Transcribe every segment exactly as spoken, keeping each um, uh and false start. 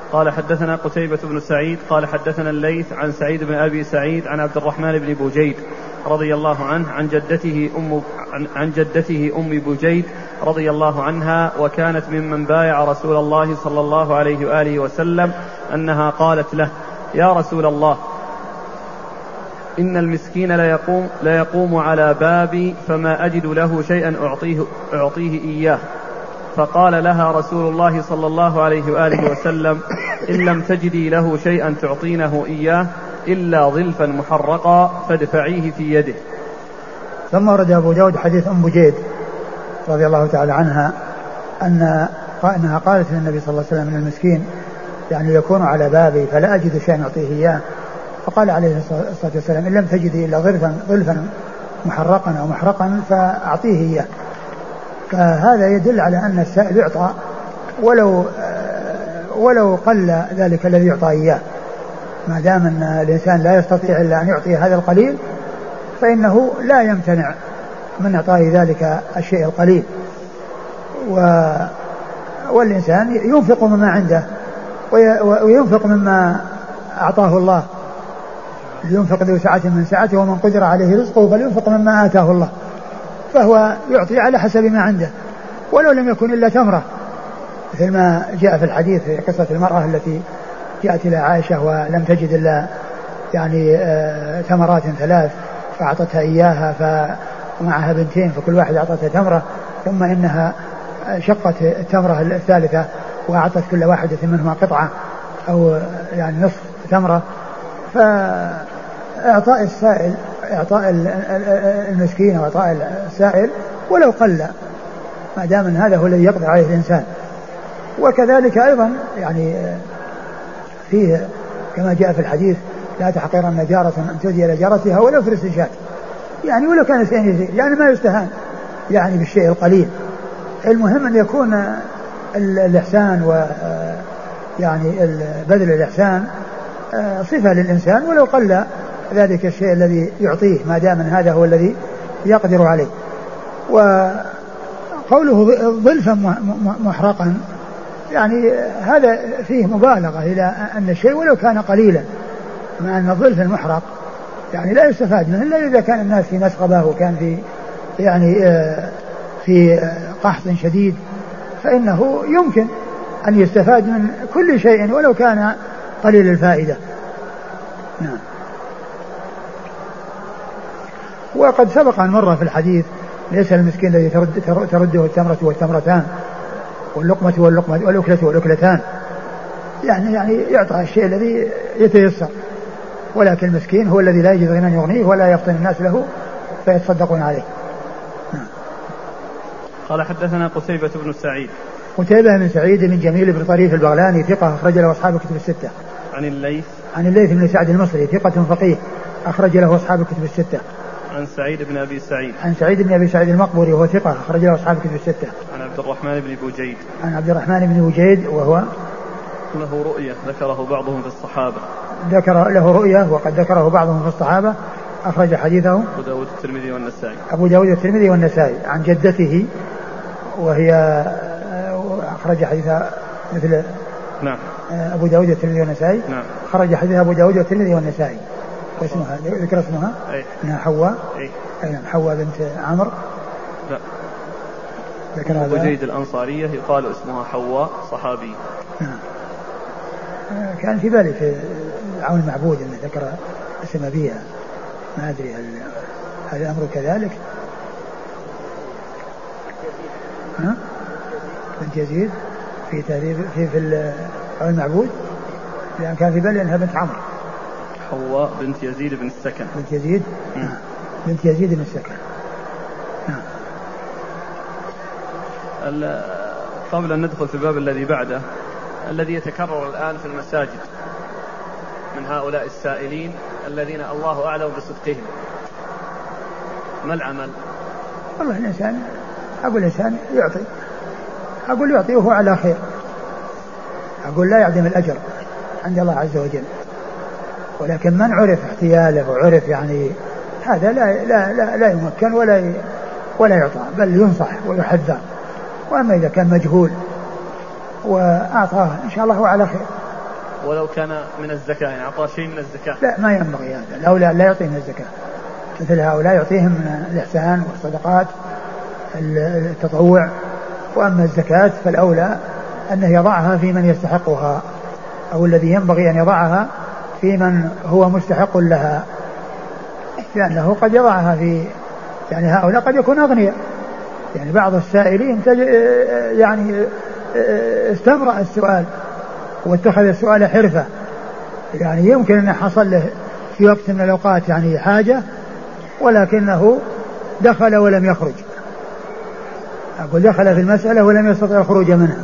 قال حدثنا قتيبة بن سعيد قال حدثنا الليث عن سعيد بن أبي سعيد عن عبد الرحمن بن بوجيد رضي الله عنه عن جدته أم عن جدته أم بوجيد رضي الله عنها وكانت ممن بايع رسول الله صلى الله عليه وآله وسلم أنها قالت له: يا رسول الله، إن المسكين لا يقوم, لا يقوم على بابي فما أجد له شيئا أعطيه, أعطيه إياه. فقال لها رسول الله صلى الله عليه وآله وسلم: إن لم تجدي له شيئا تعطينه إياه إلا ظلفا محرقا فادفعيه في يده. ثم ورد أبو داود حديث أم بوجيد رضي الله تعالى عنها أن أنها قالت للنبي صلى الله عليه وسلم: من المسكين يعني يكون على بابي فلا أجد شيئا أعطيه إياه. فقال عليه الصلاة والسلام: إن لم تجدي إلا ظلفا, ظلفا محرقا أو محرقا فأعطيه إياه. فهذا يدل على أن السائل يعطى ولو ولو قل ذلك الذي يعطى إياه، ما دام أن الإنسان لا يستطيع إلا أن يعطي هذا القليل فإنه لا يمتنع من إعطاء ذلك الشيء القليل. و والإنسان ينفق مما عنده وينفق مما أعطاه الله، ينفق ذو سعة من سعته ومن قدر عليه رزقه فلينفق مما آتاه الله، فهو يعطي على حسب ما عنده ولو لم يكن إلا تمرة، مثل ما جاء في الحديث في قصة المرأة التي جاءت إلى عائشة ولم تجد إلا يعني آه تمرات ثلاث فأعطتها إياها ومعها بنتين فكل واحد أعطتها تمرة، ثم إنها شقت التمرة الثالثة وأعطت كل واحدة منهما قطعة أو يعني نصف تمرة. فإعطاء السائل إعطاء المسكين وإعطاء السائل ولو قل ما دام أن هذا هو الذي يقدر عليه الإنسان. وكذلك أيضا يعني فيه كما جاء في الحديث: لا تحقرن جارة أن تهدي إلى جارتها ولو فرس شاة، يعني ولو كان شيء يزيد، يعني ما يستهان يعني بالشيء القليل. المهم أن يكون الإحسان و يعني بذل الإحسان صفة للإنسان ولو قل ذلك الشيء الذي يعطيه ما دام أن هذا هو الذي يقدر عليه. وقوله ظلفا محرقا يعني هذا فيه مبالغة إلى أن الشيء ولو كان قليلا، مع أن الظلف المحرق يعني لا يستفاد منه إلا إذا كان الناس في مسغبة وكان في يعني في قحط شديد فإنه يمكن أن يستفاد من كل شيء ولو كان قليل الفائدة. نعم. وقد سبق أن مر في الحديث: ليس المسكين الذي ترد ترده التمرة والتمرتان واللقمة واللقمة والأكلة والأكلتان، يعني يعني يعطى الشيء الذي يتيسر، ولكن المسكين هو الذي لا يجد غنى يغنيه ولا يفطن الناس له فيتصدقون عليه. نعم. قال حدثنا قتيبة بن سعيد. قتيبة بن سعيد بن جميل بن طريف البغلاني ثقة أخرج له أصحاب الكتب الستة. عن الليث. عن الليث بن سعد المصري ثقة فقيه أخرج له أصحاب الكتب الستة. عن سعيد بن أبي سعيد. عن سعيد بن أبي سعيد المقبري وهو ثقة أخرج له أصحاب الكتب الستة. عن عبد الرحمن بن بوجيد. عن عبد الرحمن بن بوجيد وهو له رؤية ذكره بعضهم في الصحابة. ذكر له رؤية وقد ذكره بعضهم في الصحابة. أخرج حديثه أبو داود الترمذي والنسائي. أبو داود الترمذي والنسائي. عن جدته وهي أخرج حديثها مثل نعم أبو داود الترمذي والنسائي. نعم. خرج حديث أبو داود الترمذي والنسائي. اسمها ذكر اسمها أي. إنها حواء. أي. أي حواء بنت عمرو. لا. ذكر أبو جيد الأنصارية يقال اسمها حواء صحابي. نعم. كان في بالي في عون المعبود أنه ذكر اسم أبيها، ما أدري هل هل الأمر كذلك؟ ها؟ بنت يزيد في تهذيب في في عون المعبود، لأن كان في بالي أنها بنت عمرو. حواء بنت يزيد بن السكن. بنت يزيد. نعم. بنت يزيد بن السكن. نعم. قبل أن ندخل في الباب الذي بعده الذي يتكرر الآن في المساجد من هؤلاء السائلين الذين الله أعلم بصدقهم، ما العمل؟ والله الإنسان أقول الإنسان يعطي، أقول يعطي وهو على خير، أقول لا يعدم الأجر عند الله عز وجل، ولكن من عرف احتياله وعرف يعني هذا لا لا لا, لا يمكن ولا ولا يعطى، بل ينصح ويحذر. وأما إذا كان مجهول وأعطاه إن شاء الله هو على خير، ولو كان من الزكاة، يعني أعطاه شيء من الزكاة؟ لا ما ينبغي هذا، الأولى لا يعطيه من الزكاة، مثل هؤلاء يعطيهم من الإحسان والصدقات التطوع، وأما الزكاة فالأولى أنه يضعها في من يستحقها، أو الذي ينبغي أن يضعها في من هو مستحق لها، لأنه قد يضعها في يعني هؤلاء قد يكون أغنياء، يعني بعض السائلين يعني استمرأ السؤال واتخذ السؤال حرفة، يعني يمكن أن حصل له في وقت من الأوقات يعني حاجة ولكنه دخل ولم يخرج، أقول دخل في المسألة ولم يستطع الخروج منها.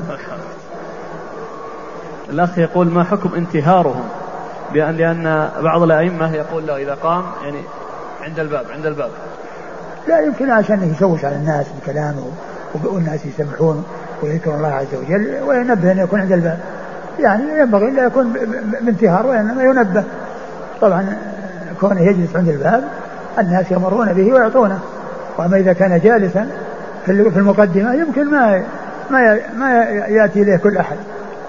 الأخ يقول ما حكم انتهارهم؟ بأن لأن بعض الأئمة يقول له إذا قام يعني عند الباب عند الباب لا يمكن عشان يشوش على الناس بكلامه والناس يسمحون ويذكر الله عز وجل وينبه أن يكون عند الباب، يعني ينبغي أن لا يكون بانتهار وإنما ينبه. طبعا كونه يجلس عند الباب الناس يمرون به ويعطونه، وأما إذا كان جالسا في المقدمة يمكن ما ما ما يأتي إليه كل أحد.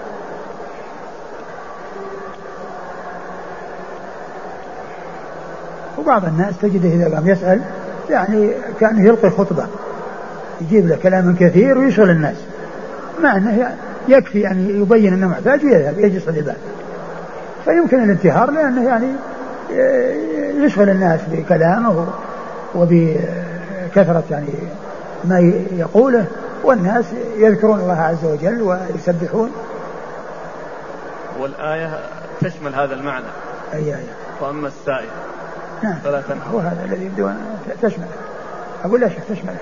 وبعض الناس تجده إذا قام يسأل يعني كأنه يلقي خطبة، يجيب له كلام كثير ويشغل الناس، مع أنه يكفي أن يبين أنه محتاج ويذهب يجلس على الباب، فيمكن الانتهار لأنه يعني يشغل الناس بكلامه وبكثرة يعني ما يقوله، والناس يذكرون الله عز وجل ويسبحون. والآية تشمل هذا المعنى. أي آية؟ وأما السائل نعم هو هذا الذي يبدو أن تشمل، أقول لا شك تشمل،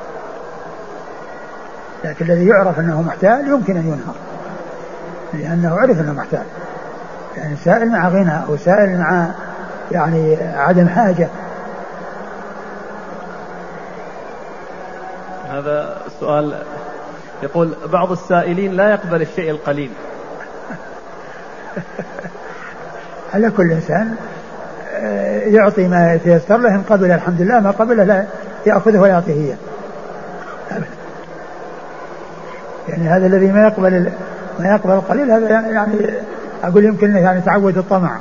لكن الذي يعرف أنه محتاج يمكن أن ينهر لأنه عرف أنه محتاج، يعني سائل مع غنى أو سائل مع يعني عدم حاجة. هذا السؤال يقول بعض السائلين لا يقبل الشيء القليل. على كل إنسان يعطي ما يتيسر له، إن قبل الحمد لله، ما قبل لا يأخذه ولا يعطيه إياه. يعني هذا الذي ما يقبل ما يقبل القليل هذا يعني أقول يمكن يعني تعود الطمع،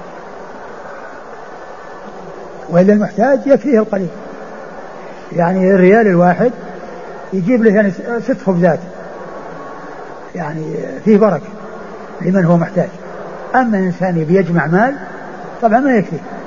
وإذا المحتاج يكفيه القليل، يعني الريال الواحد يجيب له يعني ست خبزات، يعني فيه بركة لمن هو محتاج. أما إنسان بيجمع مال طبعا ما يكفي.